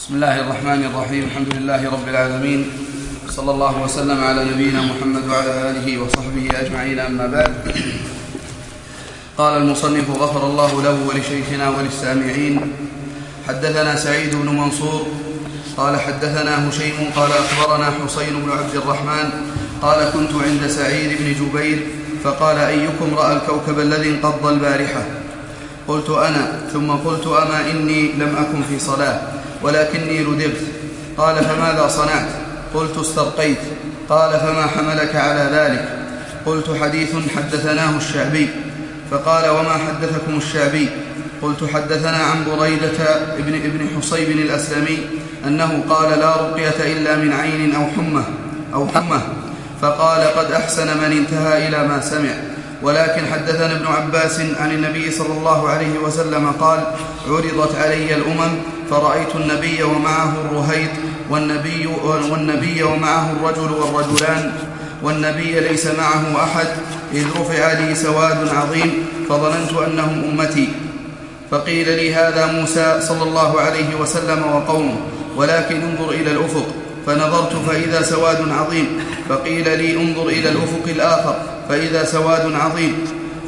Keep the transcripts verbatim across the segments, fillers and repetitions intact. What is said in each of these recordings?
بسم الله الرحمن الرحيم. الحمد لله رب العالمين، صلى الله وسلم على نبينا محمد وعلى آله وصحبه أجمعين، أما بعد. قال المصنف غفر الله له ولشيخنا وللسامعين: حدثنا سعيد بن منصور قال حدثنا هشيم قال أخبرنا حسين بن عبد الرحمن قال كنت عند سعيد بن جبير فقال: أيكم رأى الكوكب الذي انقض البارحة؟ قلت: أنا. ثم قلت: أما إني لم أكن في صلاة ولكني ردغت. قال: فماذا صنعت؟ قلت: استرقيت. قال: فما حملك على ذلك؟ قلت: حديث حدثناه الشعبي. فقال: وما حدثكم الشعبي؟ قلت: حدثنا عن بريدة ابن, ابن حصيب الأسلمي أنه قال: لا رقية إلا من عين أو حمى أو حمى. فقال: قد أحسن من انتهى إلى ما سمع. ولكن حدثنا ابن عباس عن النبي صلى الله عليه وسلم قال: عرضت علي الأمم فرأيت النبي ومعه الرهيط والنبي, والنبي ومعه الرجل والرجلان والنبي ليس معه أحد، إذ رفع لي سواد عظيم فظننت أنهم أمتي. فقيل لي: هذا موسى صلى الله عليه وسلم وقومه، ولكن انظر إلى الأفق. فنظرت فإذا سواد عظيم. فقيل لي: انظر إلى الأفق الآخر فإذا سواد عظيم.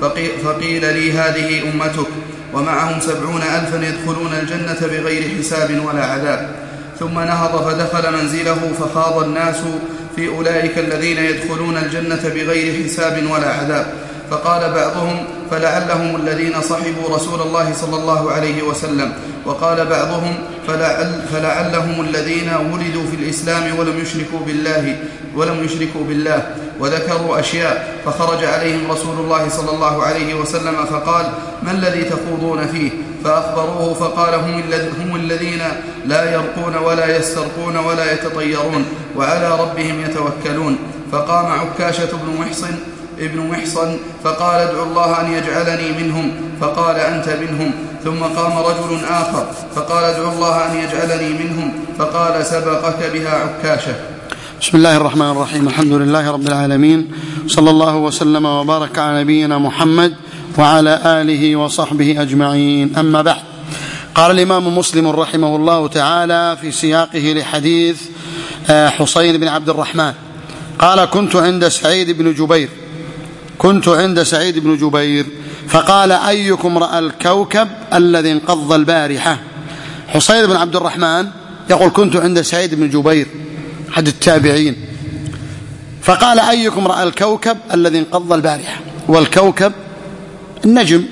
فقيل لي: هذه أمتك ومعهم سبعون ألفا يدخلون الجنة بغير حساب ولا عذاب. ثم نهض فدخل منزله فخاض الناس في أولئك الذين يدخلون الجنة بغير حساب ولا عذاب. فقال بعضهم: فلعلهم الذين صحبوا رسول الله صلى الله عليه وسلم. وقال بعضهم: فلعل فلعلهم الذين ولدوا في الإسلام ولم يشركوا بالله ولم يشركوا بالله وذكروا أشياء. فخرج عليهم رسول الله صلى الله عليه وسلم فقال: ما الذي تخوضون فيه؟ فأخبروه فقال: هم الذين لا يرقون ولا يسترقون ولا يتطيرون وعلى ربهم يتوكلون. فقام عكاشة بن محصن ابن محصن فقال: ادعو الله أن يجعلني منهم. فقال: أنت منهم. ثم قام رجل آخر فقال: ادعو الله أن يجعلني منهم. فقال: سبقك بها عكاشة. بسم الله الرحمن الرحيم. الحمد لله رب العالمين، صلى الله وسلم وبارك على نبينا محمد وعلى آله وصحبه أجمعين، أما بعد. قال الإمام مسلم رحمه الله تعالى في سياقه لحديث حسين بن عبد الرحمن قال: كنت عند سعيد بن جبير كنت عند سعيد بن جبير فقال: أيكم رأى الكوكب الذي انقض البارحة؟ حسين بن عبد الرحمن يقول: كنت عند سعيد بن جبير أحد التابعين، فقال: أيكم رأى الكوكب الذي انقض البارحة؟ والكوكب النجم،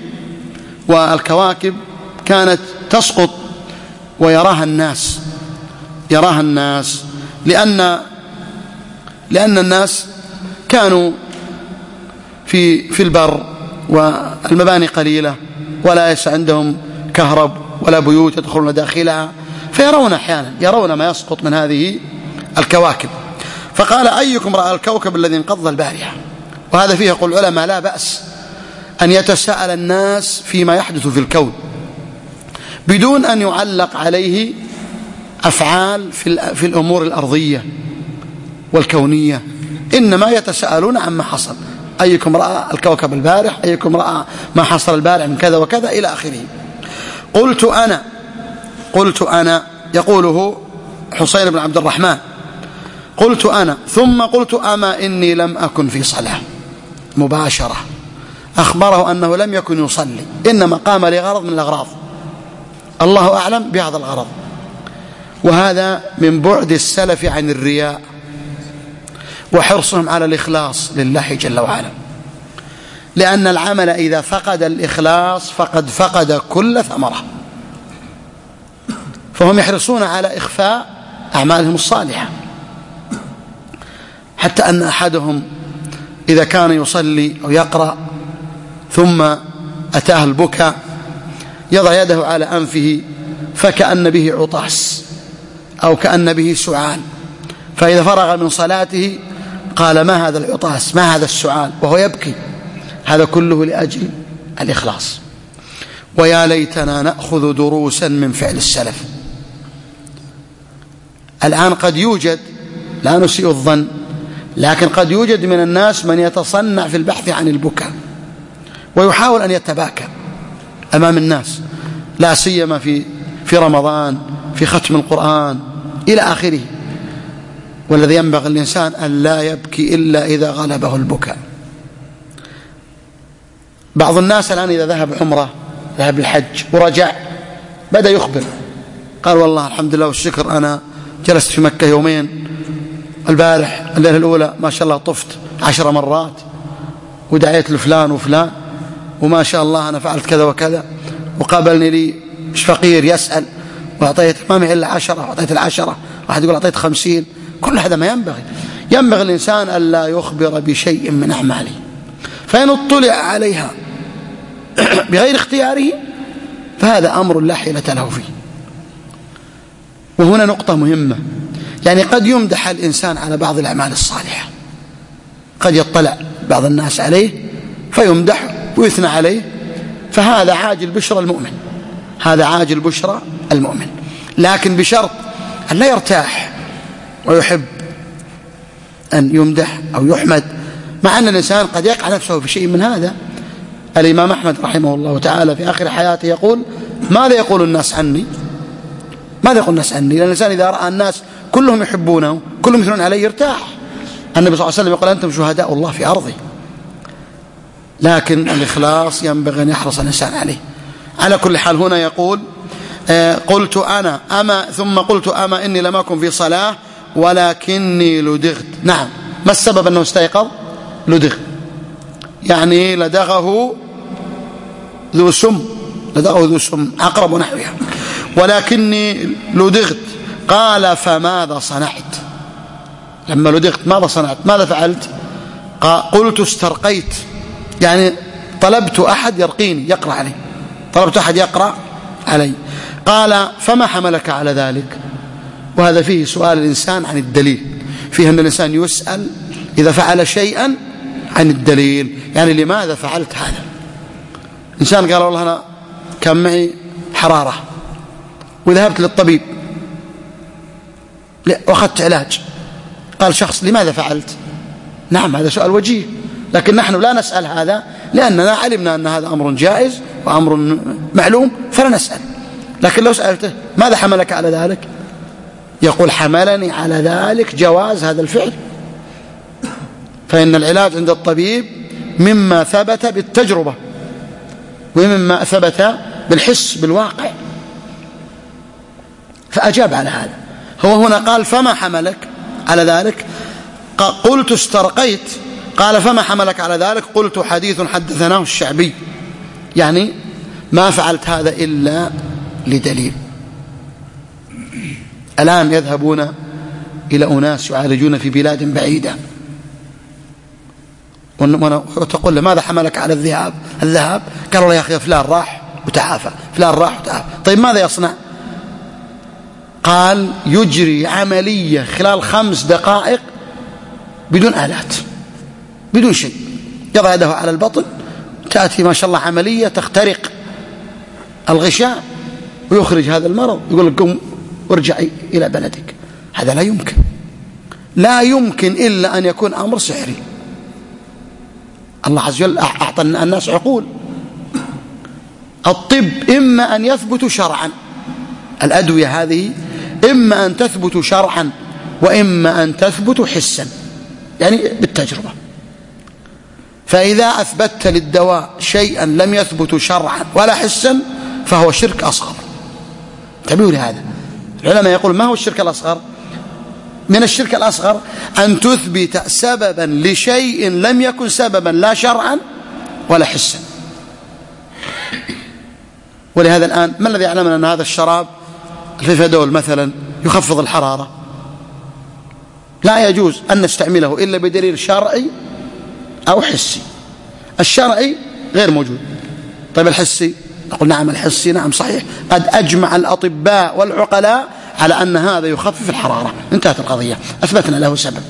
والكواكب كانت تسقط ويراها الناس يراها الناس لأن لأن الناس كانوا في في البر والمباني قليلة ولا يس عندهم كهرب ولا بيوت يدخلون داخلها، فيرون أحيانا يرون ما يسقط من هذه الكواكب. فقال: أيكم رأى الكوكب الذي انقض البارحة؟ وهذا فيه يقول العلماء لا بأس أن يتساءل الناس فيما يحدث في الكون بدون أن يعلق عليه أفعال في الأمور الأرضية والكونية، إنما يتساءلون عما حصل. أيكم رأى الكوكب البارح؟ أيكم رأى ما حصل البارح من كذا وكذا إلى آخره. قلت أنا قلت أنا يقوله حسين بن عبد الرحمن: قلت أنا. ثم قلت: أما إني لم أكن في صلاة. مباشرة أخبره أنه لم يكن يصلي، إنما قام لغرض من الأغراض، الله أعلم بهذا الغرض. وهذا من بعد السلف عن الرياء وحرصهم على الإخلاص لله جل وعلا، لأن العمل إذا فقد الإخلاص فقد فقد كل ثمرة، فهم يحرصون على إخفاء أعمالهم الصالحة، حتى أن أحدهم إذا كان يصلي أو يقرأ ثم أتاه البكاء يضع يده على أنفه فكأن به عطاس أو كأن به سعال، فإذا فرغ من صلاته قال: ما هذا العطاس؟ ما هذا السعال؟ وهو يبكي. هذا كله لأجل الإخلاص. ويا ليتنا نأخذ دروسا من فعل السلف. الآن قد يوجد، لا نسيء الظن، لكن قد يوجد من الناس من يتصنع في البحث عن البكاء ويحاول أن يتباكى أمام الناس، لا سيما في في رمضان، في ختم القرآن إلى آخره. والذي ينبغي الإنسان أن لا يبكي إلا إذا غلبه البكاء. بعض الناس الآن إذا ذهب عمره ذهب الحج ورجع بدأ يخبر، قال والله الحمد لله والشكر أنا جلست في مكة يومين، البارح الليلة الأولى ما شاء الله طفت عشر مرات ودعيت لفلان وفلان وما شاء الله أنا فعلت كذا وكذا، وقابلني لي مش فقير يسأل وأعطيت ما معي إلا عشرة وأعطيت العشرة، واحد يقول أعطيت خمسين. كل هذا ما ينبغي. ينبغي الإنسان أن لا يخبر بشيء من أعماله، فإن اطلع عليها بغير اختياره فهذا أمر لا حيلة له فيه. وهنا نقطة مهمة، يعني قد يمدح الإنسان على بعض الأعمال الصالحة، قد يطلع بعض الناس عليه فيمدح ويثنى عليه، فهذا عاجل بشرى المؤمن، هذا عاجل بشرى المؤمن، لكن بشرط أن لا يرتاح ويحب أن يمدح أو يحمد، مع أن الإنسان قد يقع نفسه في شيء من هذا. الإمام أحمد رحمه الله تعالى في آخر حياته يقول ماذا يقول الناس عني؟ ماذا يقول الناس عني؟ لأن الإنسان إذا رأى الناس كلهم يحبونه كلهم يثنون عليه يرتاح. النبي صلى الله عليه وسلم يقول أنتم شهداء الله في أرضه. لكن الإخلاص ينبغي أن يحرص الإنسان عليه. على كل حال هنا يقول قلت أنا أما ثم قلت أما إني لم أكن في صلاة ولكني لدغت. نعم، ما السبب أنه استيقظ؟ لدغ، يعني لدغه ذو سم، لدغه ذو سم عقرب ونحوها. ولكني لدغت. قال فماذا صنعت؟ لما لدغت ماذا صنعت؟ ماذا فعلت؟ قلت استرقيت، يعني طلبت أحد يرقيني يقرأ علي، طلبت أحد يقرأ علي. قال فما حملك على ذلك؟ وهذا فيه سؤال الإنسان عن الدليل، فيه أن الإنسان يسأل إذا فعل شيئا عن الدليل، يعني لماذا فعلت هذا؟ إنسان قال والله أنا كان معي حرارة وذهبت للطبيب وأخذت علاج. قال شخص لماذا فعلت؟ نعم، هذا سؤال وجيه، لكن نحن لا نسأل هذا لأننا علمنا أن هذا أمر جائز وأمر معلوم فلا نسأل. لكن لو سألته ماذا حملك على ذلك؟ يقول حملني على ذلك جواز هذا الفعل. فإن العلاج عند الطبيب مما ثبت بالتجربة ومما ثبت بالحس بالواقع، فأجاب على هذا. هو هنا قال فما حملك على ذلك؟ قلت استرقيت. قال فما حملك على ذلك؟ قلت حديث حدثناه الشعبي، يعني ما فعلت هذا إلا لدليل. الآن يذهبون إلى أناس يعالجون في بلاد بعيدة وتقول له ماذا حملك على الذهاب الذهاب قال الله يا أخي فلان راح وتعافى، فلان راح وتعافى. طيب ماذا يصنع؟ قال يجري عملية خلال خمس دقائق بدون آلات بدون شيء، يضع يده على البطن، تأتي ما شاء الله عملية تخترق الغشاء ويخرج هذا المرض، يقول لك قم وارجع إلى بلدك. هذا لا يمكن، لا يمكن إلا أن يكون أمر سحري. الله عز وجل أعطى الناس عقول. الطب إما أن يثبت شرعا، الأدوية هذه إما أن تثبت شرعا وإما أن تثبت حسا، يعني بالتجربة. فإذا أثبتت للدواء شيئا لم يثبت شرعا ولا حسا فهو شرك أصغر. انتبهوا لهذا. العلماء يقول ما هو الشرك الأصغر؟ من الشرك الأصغر أن تثبت سببا لشيء لم يكن سببا لا شرعا ولا حسا. ولهذا الآن ما الذي يعلمنا أن هذا الشراب الفيفادول مثلا يخفض الحرارة؟ لا يجوز أن نستعمله إلا بدليل شرعي أو حسي. الشرعي غير موجود. طيب الحسي؟ نقول نعم الحسي نعم صحيح، قد أجمع الأطباء والعقلاء على أن هذا يخفف الحرارة، انتهت القضية، أثبتنا له سبب.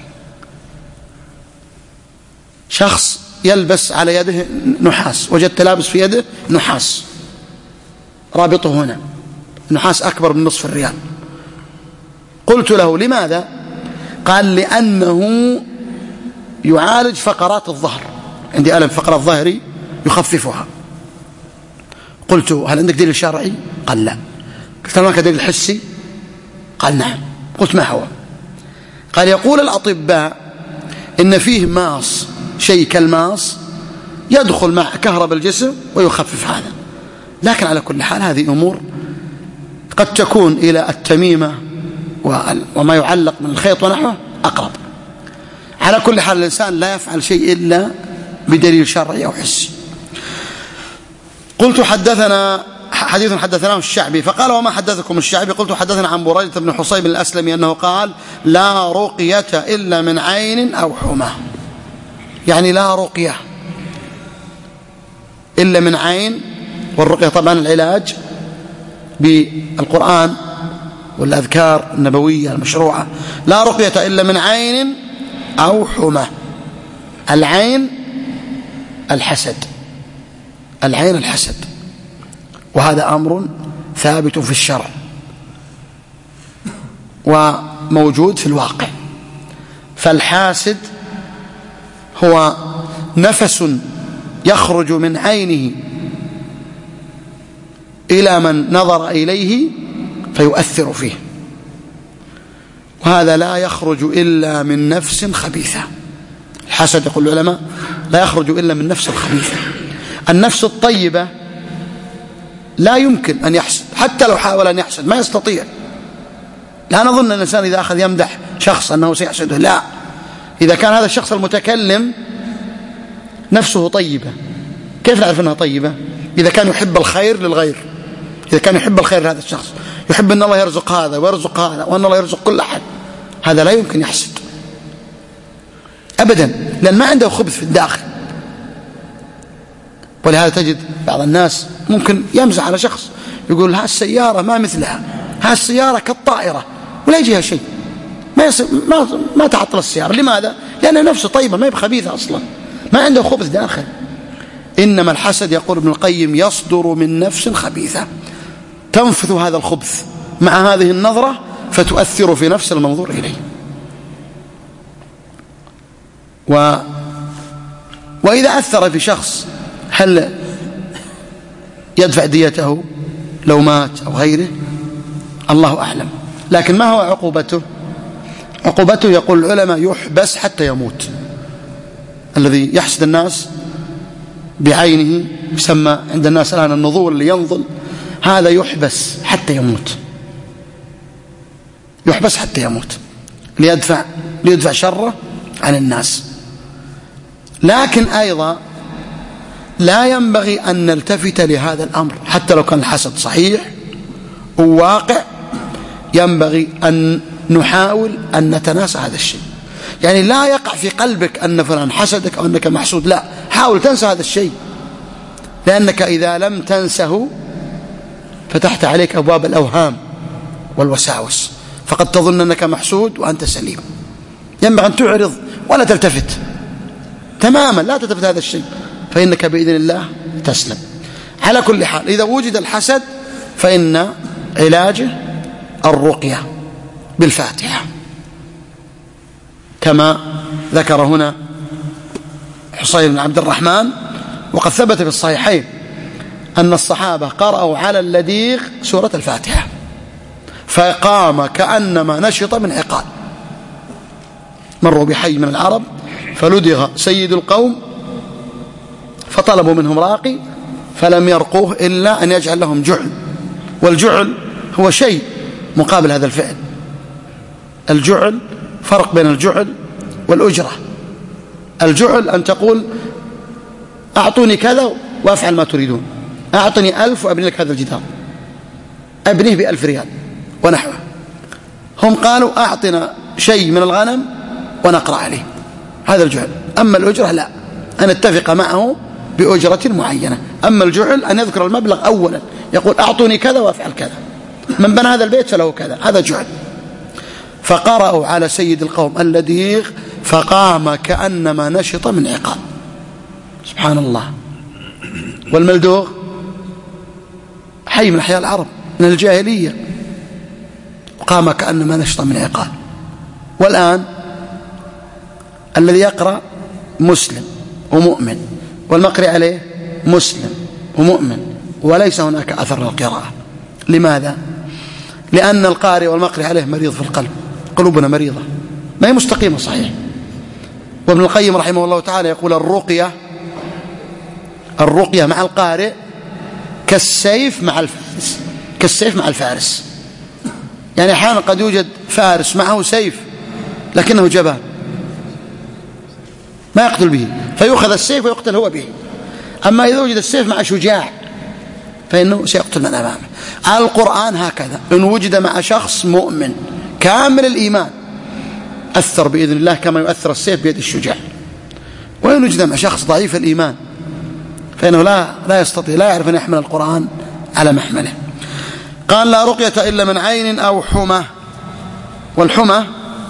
شخص يلبس على يده نحاس، وجدت لابس في يده نحاس رابطه هنا، نحاس أكبر من نصف الريال. قلت له لماذا؟ قال لأنه يعالج فقرات الظهر، عندي ألم فقرة ظهري يخففها. قلت هل عندك دليل شرعي؟ قال لا. قلت هناك دليل حسي؟ قال نعم. قلت ما هو؟ قال يقول الأطباء إن فيه ماس، شيء كالماس يدخل مع كهرباء الجسم ويخفف هذا، لكن على كل حال هذه أمور قد تكون إلى التميمة وما يعلق من الخيط ونحوه أقرب. على كل حال الإنسان لا يفعل شيء إلا بدليل شرعي أو حسي. قلت حدثنا حديث حدثناه الشعبي، فقال وما حدثكم الشعبي؟ قلت حدثنا عن بريدة بن حصيب الأسلمي أنه قال لا رقية إلا من عين أو حمى، يعني لا رقية إلا من عين، والرقية طبعا العلاج بالقرآن والأذكار النبوية المشروعة. لا رقية إلا من عين أو حمى. العين الحسد، العين الحسد، وهذا أمر ثابت في الشرع وموجود في الواقع. فالحاسد هو نفس يخرج من عينه إلى من نظر إليه فيؤثر فيه، وهذا لا يخرج إلا من نفس خبيثة. الحسد يقول العلماء لا يخرج إلا من نفس خبيثة. النفس الطيبة لا يمكن أن يحسد، حتى لو حاول أن يحسد ما يستطيع. لا نظن أن الإنسان إذا أخذ يمدح شخص أنه سيحسده، لا. إذا كان هذا الشخص المتكلم نفسه طيبة، كيف نعرف أنها طيبة؟ إذا كان يحب الخير للغير، إذا كان يحب الخير لهذا الشخص، يحب أن الله يرزق هذا ويرزق هذا وأن الله يرزق كل أحد، هذا لا يمكن يحسد أبدا، لأن ما عنده خبث في الداخل. ولهذا تجد بعض الناس ممكن يمزح على شخص يقول ها السيارة ما مثلها، ها السيارة كالطائرة، ولا يجيها شيء، ما ما ما تعطل السيارة. لماذا؟ لأنها نفسه طيبة، ما هي بخبيثة أصلا، ما عنده خبث داخل. إنما الحسد يقول ابن القيم يصدر من نفس خبيثة تنفث هذا الخبث مع هذه النظرة فتؤثر في نفس المنظور إليه. و وإذا أثر في شخص هل يدفع ديته لو مات أو غيره؟ الله أعلم. لكن ما هو عقوبته؟ عقوبته يقول العلماء يحبس حتى يموت. الذي يحسد الناس بعينه يسمى عند الناس الآن النظور، اللي ينظل، هذا يحبس حتى يموت، يحبس حتى يموت ليدفع ليدفع شره عن الناس. لكن أيضا لا ينبغي أن نلتفت لهذا الأمر حتى لو كان الحسد صحيح وواقع، ينبغي أن نحاول أن نتناسى هذا الشيء. يعني لا يقع في قلبك أن فلان حسدك أو أنك محسود، لا، حاول تنسى هذا الشيء، لأنك إذا لم تنسه فتحت عليك أبواب الأوهام والوساوس، فقد تظن أنك محسود وأنت سليم. ينبغي أن تعرض ولا تلتفت تماما، لا تلتفت هذا الشيء، فإنك بإذن الله تسلم. على كل حال إذا وجد الحسد فإن علاجه الرقية بالفاتحة كما ذكر هنا حصين بن عبد الرحمن. وقد ثبت في الصحيحين أن الصحابة قرأوا على اللديغ سورة الفاتحة فقام كأنما نشط من عقال. مروا بحي من العرب فلدغ سيد القوم فطلبوا منهم راقي فلم يرقوه إلا أن يجعل لهم جعل، والجعل هو شيء مقابل هذا الفعل. الجعل فرق بين الجعل والأجرة. الجعل أن تقول أعطوني كذا وأفعل ما تريدون، أعطني ألف وأبني لك هذا الجدار، أبنيه بألف ريال ونحوه. هم قالوا أعطنا شيء من الغنم ونقرأ عليه، هذا الجعل. أما الأجرة لا، أن اتفق معه بأجرة معينة. أما الجعل أن يذكر المبلغ أولا، يقول أعطوني كذا وأفعل كذا، من بنى هذا البيت فله كذا، هذا جعل. فقرأوا على سيد القوم اللديغ فقام كأنما نشط من عقال. سبحان الله. والملدوغ حي من أحياء العرب من الجاهلية، قام كأنما نشط من عقال. والآن الذي يقرأ مسلم ومؤمن والمقرئ عليه مسلم ومؤمن وليس هناك أثر للقراءة. لماذا؟ لأن القارئ والمقرئ عليه مريض في القلب، قلوبنا مريضة ما هي مستقيمة صحيح. وابن القيم رحمه الله تعالى يقول الرقية الرقية مع القارئ كالسيف مع الفارس، كالسيف مع الفارس. يعني أحيانا قد يوجد فارس معه سيف لكنه جبان ما يقتل به، فيؤخذ السيف ويقتل هو به. أما إذا وجد السيف مع شجاع فإنه سيقتل من أمامه. على القرآن هكذا، إن وجد مع شخص مؤمن كامل الإيمان أثر بإذن الله كما يؤثر السيف بيد الشجاع، وإن وجد مع شخص ضعيف الإيمان فإنه لا لا يستطيع، لا يعرف أن يحمل القرآن على محمله. قال لا رقية إلا من عين أو حمى. والحمى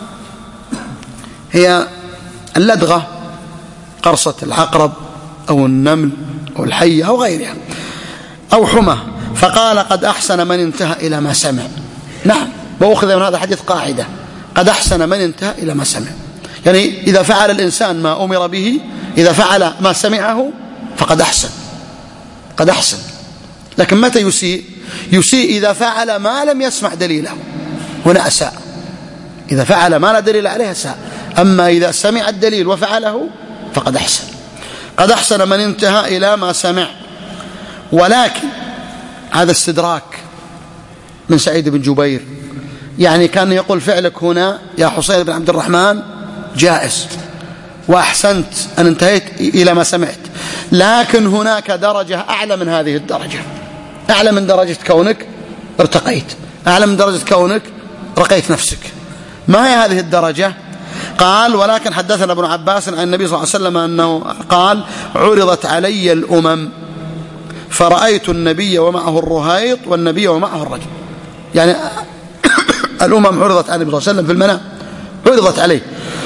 هي اللدغة، قرصة العقرب أو النمل أو الحية أو غيرها، أو حمى. فقال قد أحسن من انتهى إلى ما سمع. نعم، وأخذ من هذا الحديث قاعدة، قد أحسن من انتهى إلى ما سمع. يعني إذا فعل الإنسان ما أمر به، إذا فعل ما سمعه فقد أحسن، قد أحسن. لكن متى يسيء؟ يسيء إذا فعل ما لم يسمع دليله، هنا أساء. إذا فعل ما لا دليل عليه أساء. أما إذا سمع الدليل وفعله فقد أحسن. قد أحسن من انتهى إلى ما سمع. ولكن هذا استدراك من سعيد بن جبير، يعني كان يقول فعلك هنا يا حسين بن عبد الرحمن جائز وأحسنت أن انتهيت إلى ما سمعت، لكن هناك درجة أعلى من هذه الدرجة، أعلى من درجة كونك ارتقيت، أعلى من درجة كونك رقيت نفسك. ما هي هذه الدرجة؟ قال ولكن حدثنا ابن عباس عن النبي صلى الله عليه وسلم أنه قال عرضت علي الأمم فرأيت النبي ومعه الرهيط والنبي ومعه الرجل. يعني الأمم عرضت على النبي صلى الله عليه وسلم في المنام، عرضت عليه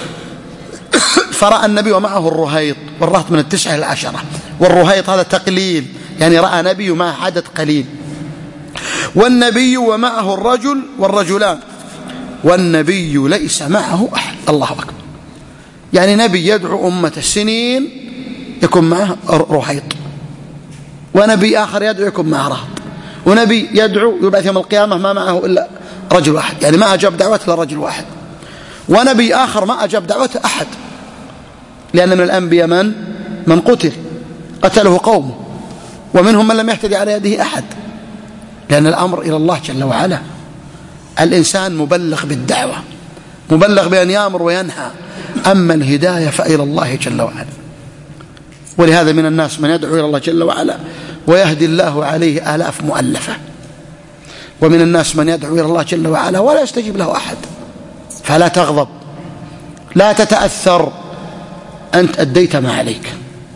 فرأى النبي ومعه الرهيط، والرهط من التسعة إلى العشرة، والرهيط هذا تقليل، يعني رأى نبي مع عدد قليل. والنبي ومعه الرجل والرجلان، والنبي ليس معه أحد. الله أكبر. يعني نبي يدعو أمة السنين يكون معه رهيط، ونبي آخر يدعو يكون معه رهط، ونبي يدعو يبعث يوم القيامة ما معه إلا رجل واحد، يعني ما أجاب دعوته إلا رجل واحد. ونبي آخر ما أجاب دعوته أحد، لأن من الأنبياء من من قتل قتله قومه، ومنهم من لم يهتدي على يده أحد، لأن الأمر إلى الله جل وعلا. الإنسان مبلغ بالدعوة، مبلغ بأن يأمر وينهى، أما الهداية فإلى الله جل وعلا. ولهذا من الناس من يدعو إلى الله جل وعلا ويهدي الله عليه آلاف مؤلفة، ومن الناس من يدعو إلى الله جل وعلا ولا يستجيب له أحد. فلا تغضب، لا تتأثر، أنت أديت ما عليك.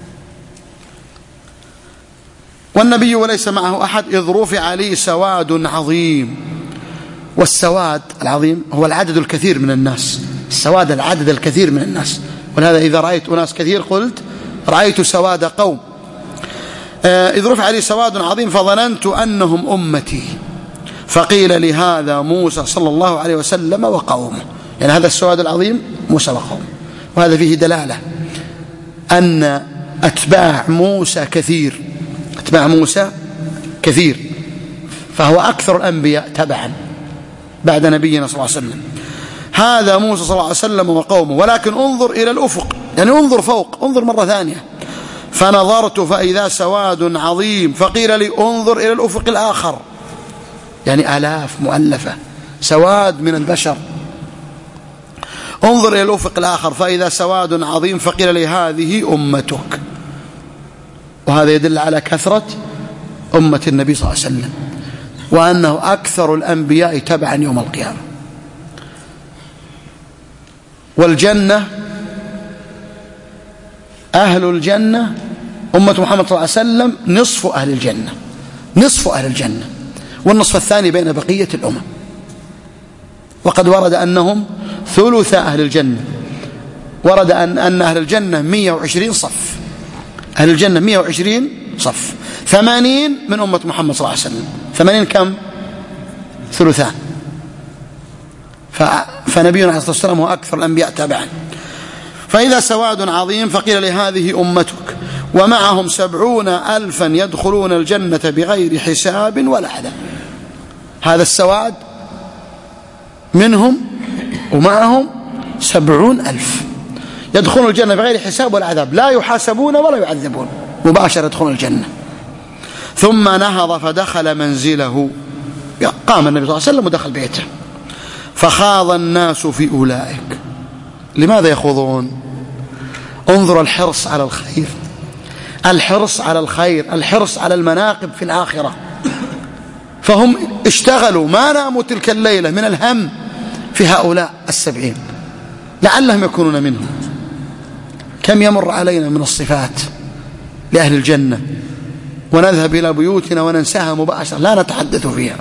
والنبي وليس معه أحد إذ رفع لي سواد عظيم. والسواد العظيم هو العدد الكثير من الناس، السواد العدد الكثير من الناس. ولهذا إذا رأيت أناس كثير قلت رأيت سواد قوم. إذ رفع لي سواد عظيم فظننت أنهم أمتي، فقيل لهذا موسى صلى الله عليه وسلم وقومه. يعني هذا السواد العظيم موسى وقومه. وهذا فيه دلالة أن أتباع موسى كثير، أتباع موسى كثير، فهو أكثر الأنبياء تبعا بعد نبينا صلى الله عليه وسلم. هذا موسى صلى الله عليه وسلم وقومه. ولكن انظر إلى الأفق، يعني انظر فوق، انظر مرة ثانية. فنظرت فإذا سواد عظيم، فقيل لي انظر إلى الأفق الآخر، يعني آلاف مؤلفة، سواد من البشر. انظر إلى الأفق الآخر فإذا سواد عظيم، فقيل لي هذه أمتك. وهذا يدل على كثرة أمة النبي صلى الله عليه وسلم، وأنه أكثر الأنبياء تبعا يوم القيامة. والجنة، أهل الجنة أمة محمد صلى الله عليه وسلم نصف أهل الجنة، نصف أهل الجنة، والنصف الثاني بين بقية الأمم. وقد ورد أنهم ثلث أهل الجنة، ورد أن, أن أهل الجنة مئة وعشرين صف، أهل الجنة مئة وعشرين صف، ثمانين من أمة محمد صلى الله عليه وسلم. ثمانين كم؟ ثلثان. فنبينا عليه الصلاة والسلام هو أكثر الأنبياء تبعا. فإذا سواد عظيم فقيل لهذه أمتك، ومعهم سبعون ألفا يدخلون الجنة بغير حساب ولا عذاب. هذا السواد منهم ومعهم سبعون ألف يدخلون الجنة بغير حساب ولا عذاب، لا يحاسبون ولا يعذبون، مباشرة يدخلون الجنة. ثم نهض فدخل منزله، قام النبي صلى الله عليه وسلم ودخل بيته، فخاض الناس في أولئك. لماذا يخوضون؟ انظر الحرص على الخير، الحرص على الخير، الحرص على المناقب في الآخرة. فهم اشتغلوا ما ناموا تلك الليلة من الهم في هؤلاء السبعين لعلهم يكونون منهم. كم يمر علينا من الصفات لأهل الجنة ونذهب إلى بيوتنا وننساها مباشرة، لا نتحدث فيها.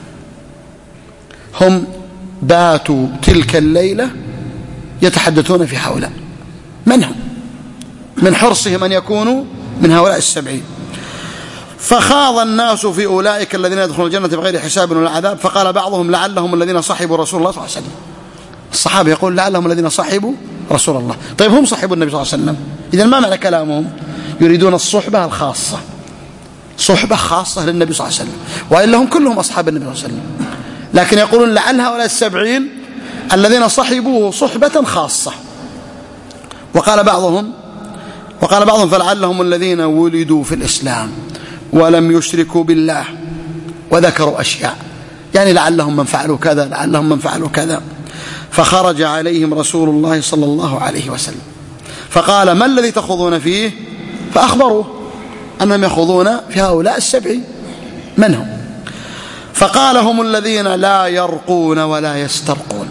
هم باتوا تلك الليلة يتحدثون في هؤلاء، من هم؟ من حرصهم أن يكونوا من هؤلاء السبعين. فخاض الناس في أولئك الذين يدخلون الجنة بغير حساب ولا عذاب، فقال بعضهم لعلهم الذين صحبوا رسول الله صلى الله عليه وسلم. الصحابة يقول لعلهم الذين صحبوا رسول الله. طيب هم صحبوا النبي صلى الله عليه وسلم، إذا ما معنى كلامهم؟ يريدون الصحبة الخاصة، صحبة خاصة للنبي صلى الله عليه وسلم، وإلا هم كلهم أصحاب النبي صلى الله عليه وسلم. لكن يقولون لعل هؤلاء السبعين الذين صحبوه صحبة خاصة. وقال بعضهم وقال بعضهم فلعلهم الذين ولدوا في الإسلام ولم يشركوا بالله، وذكروا أشياء، يعني لعلهم من فعلوا كذا، لعلهم من فعلوا كذا. فخرج عليهم رسول الله صلى الله عليه وسلم فقال ما الذي تخوضون فيه؟ فأخبروه أنهم يخوضون في هؤلاء السبعين، من هم؟ فقال هم الذين لا يرقون ولا يسترقون.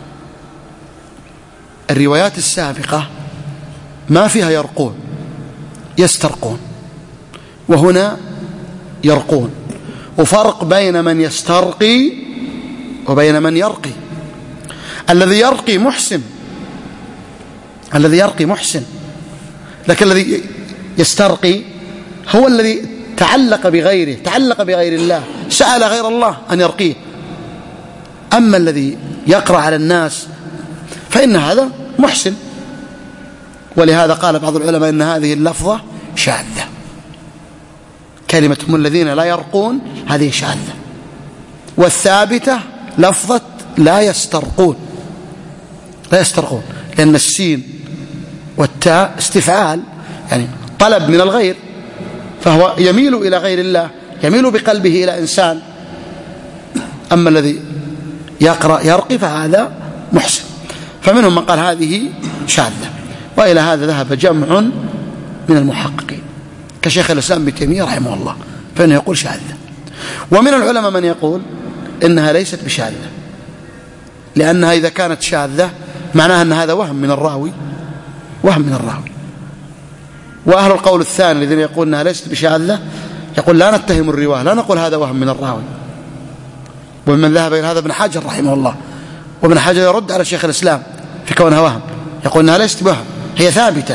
الروايات السابقة ما فيها يرقون، يسترقون، وهنا يرقون. وفرق بين من يسترقي وبين من يرقي. الذي يرقي محسن، الذي يرقي محسن، لكن الذي يسترقي هو الذي تعلق بغيره، تعلق بغير الله، سأل غير الله أن يرقيه. أما الذي يقرأ على الناس فإن هذا محسن. ولهذا قال بعض العلماء إن هذه اللفظة شاذة، كلمة هم الذين لا يرقون هذه شاذة، والثابتة لفظة لا يسترقون، لا يسترقون، لأن السين والتاء استفعال، يعني طلب من الغير، فهو يميل إلى غير الله، يميل بقلبه إلى إنسان. أما الذي يقرأ يرقي فهذا محسن. فمنهم من قال هذه شاذة، وإلى هذا ذهب جمع من المحققين كشيخ الإسلام ابن تيمية رحمه الله، فإنه يقول شاذة. ومن العلماء من يقول إنها ليست بشاذة، لأنها إذا كانت شاذة معناها أن هذا وهم من الراوي، وهم من الراوي. وأهل القول الثاني الذين يقول أنها ليست بشاذة يقول لا نتهم الرواية، لا نقول هذا وهم من الراوي. ومن ذهب إلى هذا ابن حجر رحمه الله، وابن حجر يرد على شيخ الإسلام في كونها وهم، يقول أنها ليست بوهم، هي ثابتة.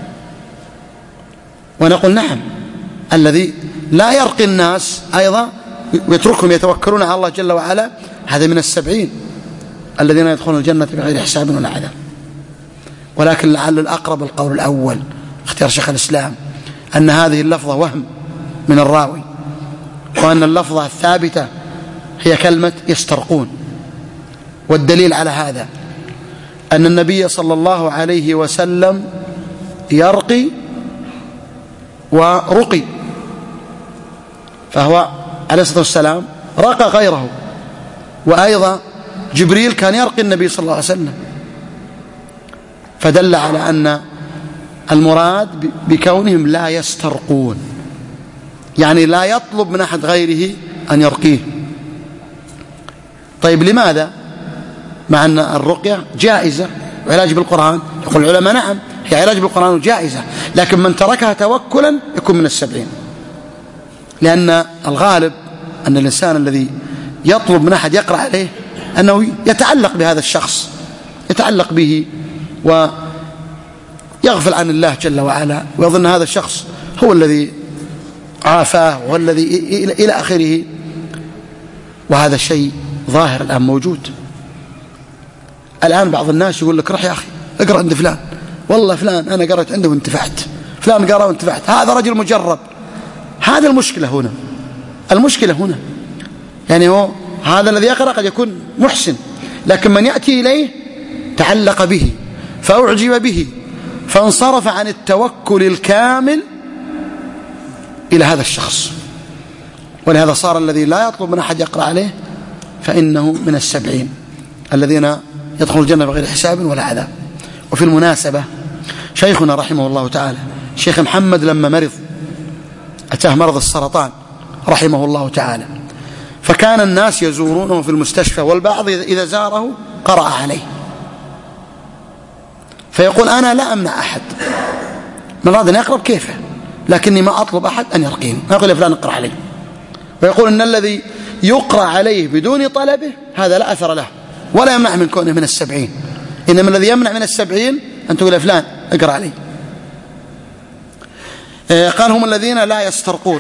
ونقول نعم، الذي لا يرقي الناس أيضا ويتركهم يتوكلون على الله جل وعلا هذا من السبعين الذين يدخلون الجنة بغير حساب ولا عذاب. ولكن لعل الأقرب القول الأول اختيار شيخ الإسلام، أن هذه اللفظة وهم من الراوي، وأن اللفظة الثابتة هي كلمة يسترقون. والدليل على هذا أن النبي صلى الله عليه وسلم يرقي ورقي، فهو عليه الصلاة والسلام رقى غيره. وأيضا جبريل كان يرقي النبي صلى الله عليه وسلم، فدل على أن المراد بكونهم لا يسترقون، يعني لا يطلب من أحد غيره أن يرقيه. طيب لماذا؟ مع أن الرقية جائزة وعلاج بالقرآن، يقول العلماء نعم هي علاج بالقرآن وجائزة، لكن من تركها توكلا يكون من السبعين. لأن الغالب أن الإنسان الذي يطلب من أحد يقرأ عليه أنه يتعلق بهذا الشخص، يتعلق به ويغفل عن الله جل وعلا، ويظن هذا الشخص هو الذي عافاه وهو الذي إلى آخره. وهذا الشيء ظاهر الآن موجود. الآن بعض الناس يقول لك روح يا أخي اقرأ عند فلان، والله فلان أنا قرأت عنده وانتفعت، فلان قرأ وانتفعت، هذا رجل مجرب. هذا المشكلة هنا، المشكلة هنا يعني هو هذا الذي يقرأ قد يكون محسن، لكن من يأتي إليه تعلق به فأعجب به فانصرف عن التوكل الكامل إلى هذا الشخص. ولهذا صار الذي لا يطلب من أحد يقرأ عليه فإنه من السبعين الذين يدخلون الجنة بغير حساب ولا عذاب. وفي المناسبة شيخنا رحمه الله تعالى شيخ محمد لما مرض أتاه مرض السرطان رحمه الله تعالى، فكان الناس يزورونه في المستشفى، والبعض إذا زاره قرأ عليه، فيقول أنا لا أمنع أحد من أراد أن يقرأ كيفه، لكني ما أطلب أحد أن يرقيني، ما أقول فلان اقرأ عليه. ويقول إن الذي يقرأ عليه بدون طلبه هذا لا أثر له ولا يمنع من كونه من السبعين، إنما الذي يمنع من السبعين أن تقول فلان اقرأ عليه. قال هم الذين لا يسترقون،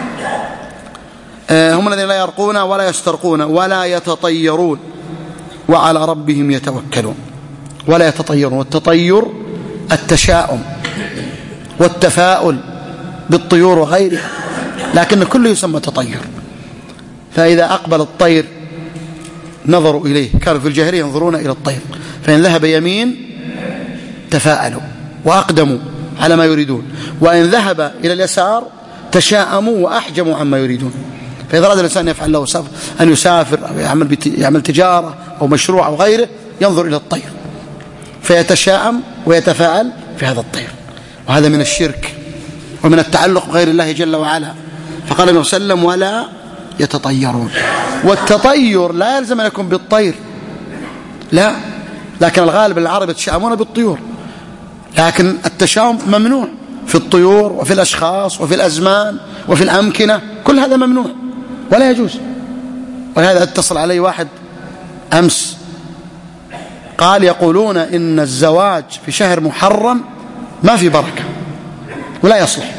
هم الذين لا يرقون ولا يسترقون ولا يتطيرون وعلى ربهم يتوكلون. ولا يتطيرون، والتطير التشاؤم والتفاؤل بالطيور وغيرها، لكن كله يسمى تطير. فإذا أقبل الطير نظروا إليه، كانوا في الجاهلية ينظرون إلى الطير، فإن ذهب يمين تفاءلوا وأقدموا على ما يريدون، وإن ذهب إلى اليسار تشاءموا وأحجموا عما يريدون. فإذا أراد الإنسان يفعل له أن يسافر أو يعمل, يعمل تجارة أو مشروع أو غيره ينظر إلى الطير فيتشاءم ويتفاءل في هذا الطير، وهذا من الشرك ومن التعلق بغير الله جل وعلا. فقال النبي صلى الله عليه وسلم ولا يتطيرون. والتطير لا يلزم أن يكون بالطير، لا، لكن الغالب العرب يتشاءمون بالطيور، لكن التشاؤم ممنوع في الطيور وفي الأشخاص وفي الأزمان وفي الأمكنة، كل هذا ممنوع ولا يجوز. ولهذا اتصل علي واحد أمس قال يقولون إن الزواج في شهر محرم ما في بركة ولا يصلح.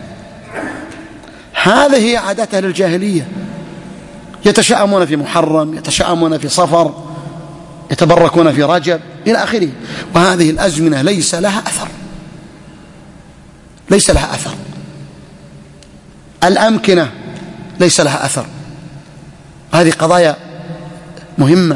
هذه هي عادات أهل الجاهلية، يتشاءمون في محرم، يتشاءمون في صفر، يتبركون في رجب إلى آخره. وهذه الأزمنة ليس لها أثر، ليس لها أثر. الأمكنة ليس لها أثر. هذه قضايا مهمة.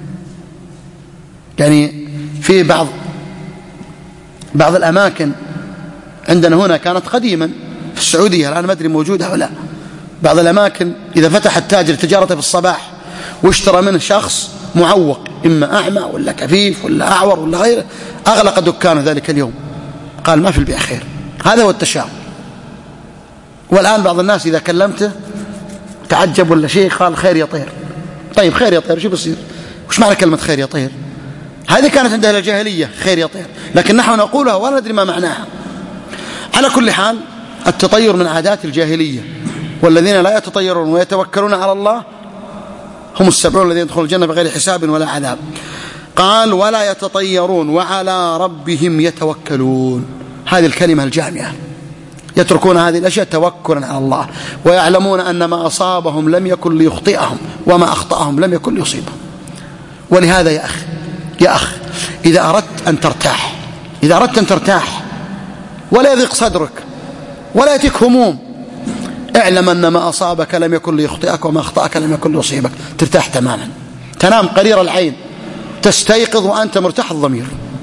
يعني في بعض بعض الأماكن عندنا هنا كانت قديما في السعودية، الآن ما أدري موجودة أو لا، بعض الأماكن إذا فتح التاجر تجارته في الصباح واشترى منه شخص معوق، إما أعمى ولا كفيف ولا أعور ولا غيره، أغلق دكانه ذلك اليوم، قال ما في البيع خير. هذا هو التشاؤم. والآن بعض الناس إذا كلمته تعجب ولا شيء قال خير يطير. طيب خير يطير شو بصير؟ وش معنى كلمة خير يطير؟ هذه كانت عندها الجاهلية خير يطير، لكن نحن نقولها ولا ندري ما معناها. على كل حال التطير من عادات الجاهلية، والذين لا يتطيرون ويتوكلون على الله هم السبعون الذين يدخلون الجنة بغير حساب ولا عذاب. قال ولا يتطيرون وعلى ربهم يتوكلون. هذه الكلمة الجامعة، يتركون هذه الأشياء توكلا على الله، ويعلمون أن ما أصابهم لم يكن ليخطئهم وما أخطأهم لم يكن ليصيبهم. ولهذا يا أخ يا أخ إذا أردت أن ترتاح، إذا أردت أن ترتاح ولا يضيق صدرك ولا يأتيك هموم، اعلم أن ما أصابك لم يكن ليخطئك وما أخطأك لم يكن ليصيبك، ترتاح تماما، تنام قرير العين، تستيقظ وأنت مرتاح الضمير.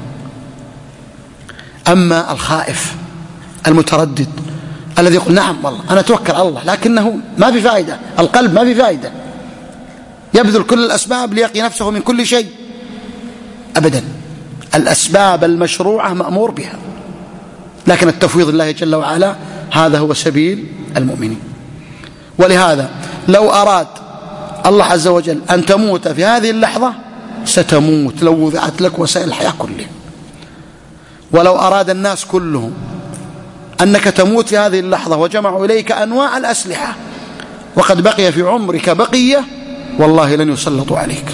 أما الخائف المتردد الذي يقول نعم والله أنا أتوكل على الله، لكنه ما في فائدة، القلب ما في فائدة، يبذل كل الأسباب ليقي نفسه من كل شيء، أبدا. الأسباب المشروعة مأمور بها، لكن التفويض الله جل وعلا هذا هو سبيل المؤمنين. ولهذا لو أراد الله عز وجل أن تموت في هذه اللحظة ستموت لو وضعت لك وسائل الحياة كلها. ولو أراد الناس كلهم أنك تموت في هذه اللحظة وجمعوا إليك أنواع الأسلحة وقد بقي في عمرك بقية، والله لن يسلطوا عليك.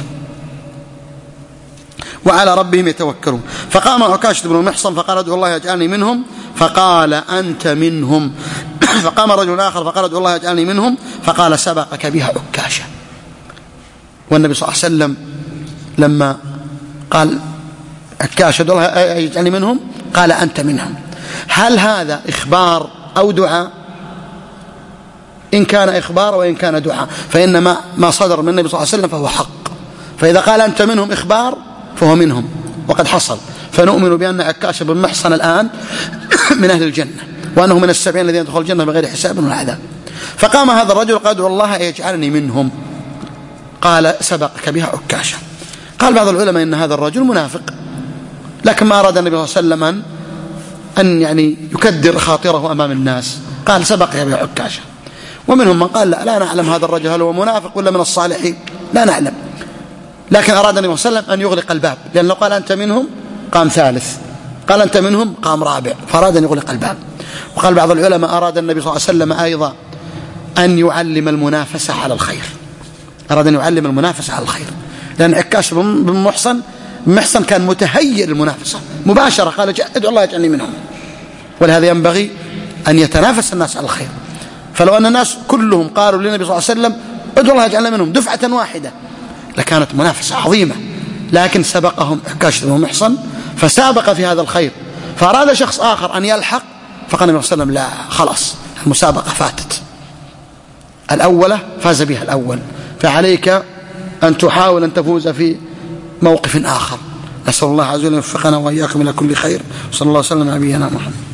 وعلى ربهم يتوكلون. فقام عكاشة بن محصن فقال ادعو الله يجعلني منهم، فقال أنت منهم. فقام رجل آخر فقال ادعو الله يجعلني منهم، فقال سبقك بها عكاشة. والنبي صلى الله عليه وسلم لما قال عكاشة ادعو الله يجعلني منهم قال أنت منهم. هل هذا إخبار أو دعاء؟ إن كان إخبار وإن كان دعاء، فإن ما, ما صدر من النبي صلى الله عليه وسلم فهو حق، فإذا قال أنت منهم إخبار فهو منهم وقد حصل. فنؤمن بأن عكاشة بن محصن الآن من أهل الجنة، وأنه من السبعين الذين يدخلون الجنة بغير حساب ولا عذاب. فقام هذا الرجل قال ادعو الله أن يجعلني منهم. قال سبقك بها عكاشة. قال بعض العلماء إن هذا الرجل منافق، لكن ما أراد النبي صلى الله عليه وسلم أن يعني يكدر خاطره أمام الناس، قال سبقك بها عكاشة. ومنهم من قال لا, لا نعلم هذا الرجل هل هو منافق ولا من الصالحين، لا نعلم، لكن أراد النبي صلى الله عليه وسلم أن يغلق الباب، لأن لو قال أنت منهم قام ثالث، قال أنت منهم قام رابع، فأراد أن يغلق الباب. وقال بعض العلماء أراد النبي صلى الله عليه وسلم أيضا أن يعلم المنافسة على الخير، أراد أن يعلم المنافسة على الخير، لأن عكاش بن محصن محصن كان متهيئ للمنافسة مباشرة، قال ادعو الله يجعلني منهم. ولهذا ينبغي أن يتنافس الناس على الخير. فلو أن الناس كلهم قالوا للنبي صلى الله عليه وسلم ادعو الله يجعلنا منهم دفعة واحدة لكانت منافسة عظيمة، لكن سبقهم عكاش بن محصن فسابق في هذا الخير، فأراد شخص آخر أن يلحق، فقال النبي صلى الله عليه وسلم لا خلاص المسابقة فاتت، الأولى فاز بها الأول، فعليك أن تحاول أن تفوز في موقف آخر. نسأل الله عز وجل أن يوفقنا وإياكم إلى كل خير، صلى الله عليه وسلم على نبينا محمد.